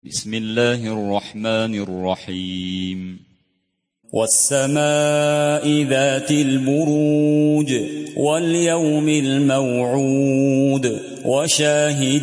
بسم الله الرحمن الرحيم والسماء ذات البروج واليوم الموعود وشاهد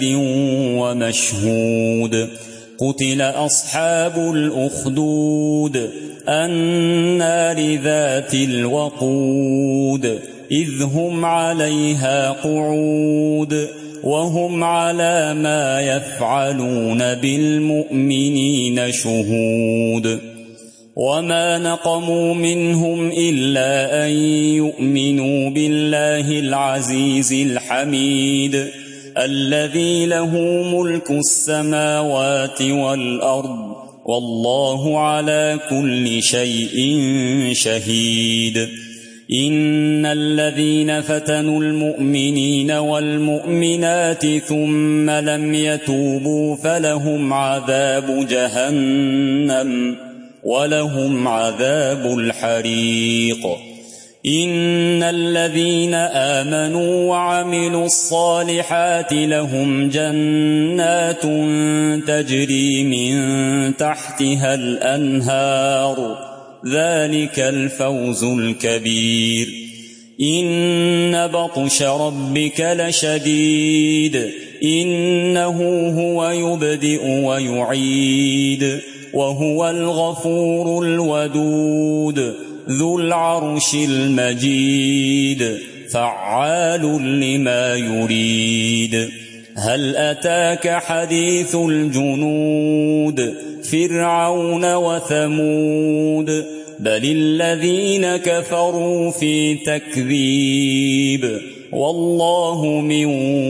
ومشهود قتل أصحاب الأخدود النار ذات الوقود إذ هم عليها قعود وهم على ما يفعلون بالمؤمنين شهود وما نقموا منهم إلا أن يؤمنوا بالله العزيز الحميد الذي له ملك السماوات والأرض والله على كل شيء شهيد إن الذين فتنوا المؤمنين والمؤمنات ثم لم يتوبوا فلهم عذاب جهنم ولهم عذاب الحريق إن الذين آمنوا وعملوا الصالحات لهم جنات تجري من تحتها الأنهار ذلك الفوز الكبير إن بطش ربك لشديد إنه هو يبدئ ويعيد وهو الغفور الودود ذو العرش المجيد فعال لما يريد هل أتاك حديث الجنود فرعون وثمود بل الذين كفروا في تكذيب والله من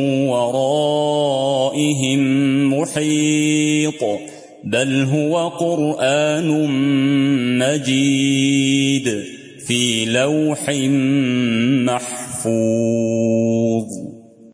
ورائهم محيط بل هو قرآن مجيد في لوح محفوظ.